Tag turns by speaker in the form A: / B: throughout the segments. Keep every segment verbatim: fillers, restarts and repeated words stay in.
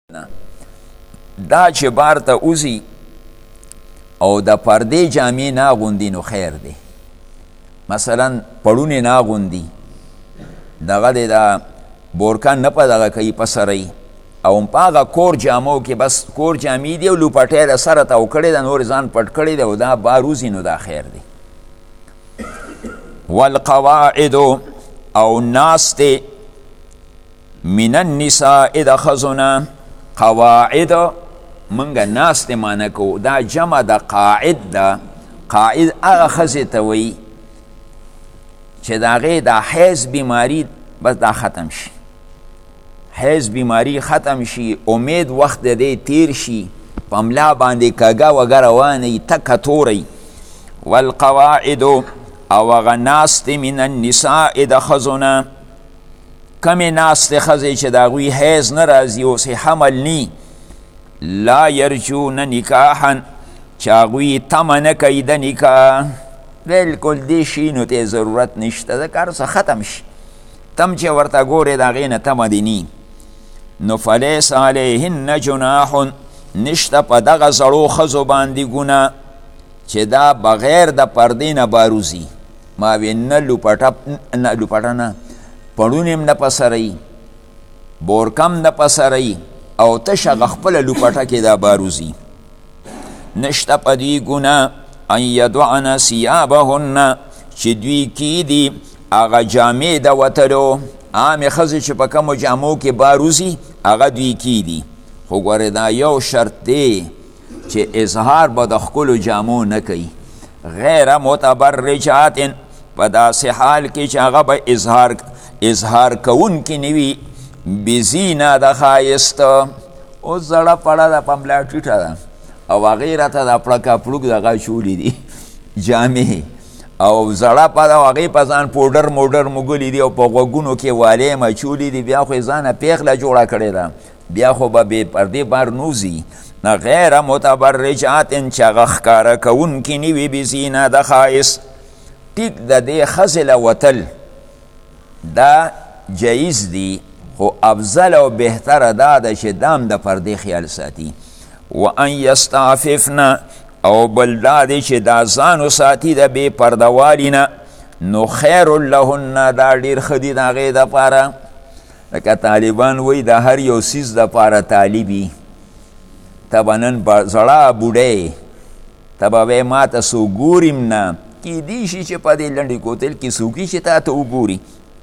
A: دا چې بار ته اوزي او د پردې جامې نه اغوندي نو خیر دی. مثلا پړونې نه اغوندي، دغه دی دا بورکان نه په دغه کوي په سرۍ او په هغه کور جامو کې بس کور جامې دي او لوپټۍ د سره تاو کړې ده، نور ځان پټ کړی دی او دا بار اوزي نو دا خیر دی. والقواعد او ناستې من النساء د ښځو قواعد منگا ناس دی معنی کو، دا جمع دا قاعد دا. قاعد اغا خزی تاوی چه دا غی دا حیز بیماری بس دا ختم شی، حیز بیماری ختم شی، امید وقت دی تیر شی، پملا باندې کاگا وگر روانی تک توری. والقواعد او اغا ناس دی من النساء دا خزونا، کمی ناس دی خزی چه دا غوی حیز نرازی و سی حمل نی، لا یرجون نکاحا چاگوی تم نکی دا نکاح، بلکل دی شینو تی ضرورت نشتا دا کارسا ختم شی، تم چه ورطا گوری دا غین تم دینی. نو فلیس علیهن جناح نشتا پا دغا زرو خزو باندی گنا چه دا بغیر دا پردین باروزی، ما بی نلو پتا نلو پتا نا پڑونیم نا پسرئی، بورکم نا پسرئی او تشغ خپل لوپټه کې دا باروزی. نشته په دوی ګناه ان یدعن ثیابهن چې دوی کی دي هغه جامې د وتلو، عامې ښځې چې په کومو جامو کې باروزي هغه دوی کی دي، خو ګورې دا یو شرط دی چې اظهار به د ښکلو جامو نه کوي، غیر متبرجات، په داسې حال کې چې هغه به اظهار اظهار کوونکي نه وي بزینا د خایست. او زړه پړه د پملا ټیټه ده او هغې راته د پړکه پړوک دغه چولی دي جامې، او زړه په ده هغې په ځان پوډر موډر مګلي دي او په غوږونو کې والې مچولي دي، بیا خو یې ځانه پیغله جوړه کړې ده، بیا خو به بې پردې بار نوځي. غیر متبرجات چې هغه ښکاره کوونکي نه وي بزینا د خایست. ټیک د دې ښځې له وتل دا جایز دی، خو افضل او بهتر دا ده چې دام د پردې خیال ساتي. و ان یستعففن او بل دا دی چې دا ځانو ساتي د بې پردوالي نه، نو خیر لهن دا ډېر ښه دي د هغې دپاره. لکه طالبان وایي د هر یو څیز دپاره طالبي، ته به نن زړه بوډۍ ته به وایې ما ته څوک ګوریم نه، کیدی شي چې په دې لنډې کوتل کې څوک وي چې تا ته وګوري.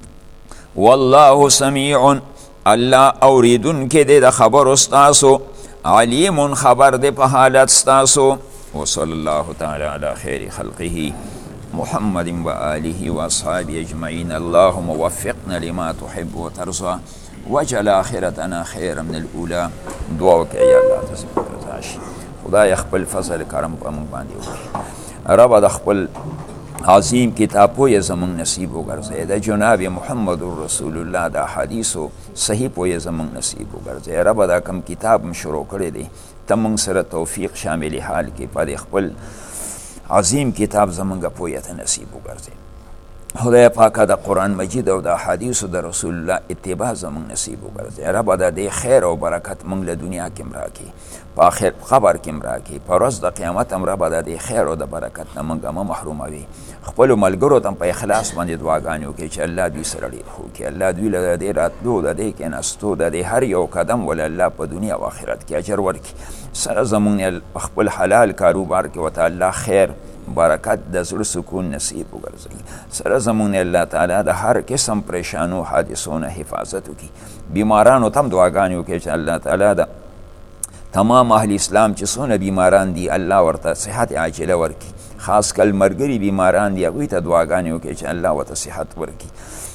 A: والله سمیع الله اوریدون که ده ده خبر استاسو، علیم خبر ده په حالت استاسو. وصل الله تعالی علی خیر خلقه محمد و آله و اصحابه اجمعین. اللهم وفقنا لما تحب و ترضى وجل آخرتنا خیر من الاولا. دعا وکړئ یا الله ته زموږ رضا شي، خدای خپل فضل کرم په موږ باندې وکړي، رب د خپل عظیم کتاب پوی زمان نصیب وګرځي، د جناب محمد رسول الله د حدیثو صحیح پوی زمان نصیب وګرځي. رب دا کم کتاب م شروع کړی دی ته موږ سره توفیق شامل حال کې په خپل عظیم کتاب زمونږ پوی ته نصیب وګرځي. خدای پاکه د قرآن مجید او د حدیثو د رسول الله اتباع زمون نصیب وګرځي. رب دا د خیر او برکت موږ له دنیا کې مراکي، په آخر خبر کې مراکي، په ورځ د قیامت هم رب دا د خیر او د برکت نه موږ مه محروموي. خپلو ملګرو ته هم په اخلاص باندې دعاګانې وکړي چې الله دوی سره ډېر ښه وکړي، الله دوی له د دې راتلو د دې کېناستو د دې هر یو قدم ول الله په دنیا او آخرت کې اجر ورکړي. سره زمونږ خپل حلال کاروبار کې ورته الله خیر برکت د زړه سکون نصیب وګرځوي. سره زمونږ الله تعالی د هر قسم پریشانو حادثو نه حفاظت وکړي. بیمارانو ته هم دعاګانې وکړي چې الله تعالی د تمام اهل اسلام چې څونه بیماران دي الله ورته صحت عاجله ورکړي، خاص کل مرګري بیماران دي هغوی ته دعاګانې وکړي چې الله ورته صحت ورکړي.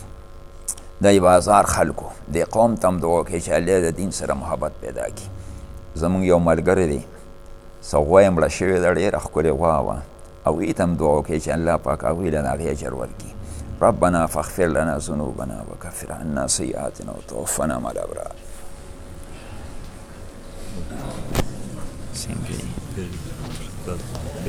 A: د بازار خلکو د قوم ته هم دعا وکړي چې الله د دین سره محبت پیدا کړي. زمونږ یو ملګری دی څه غوا یې مړه شوې ده، ډېره ښکلې غوا وه، هغوی ته هم دعا وکړي چې الله پاک هغوی له هغې اجر ورکړي. ربنا فاغفر لنا ذنوبنا وکفر عنا سیئاتنا وتوفنا مع الابرار. Sim,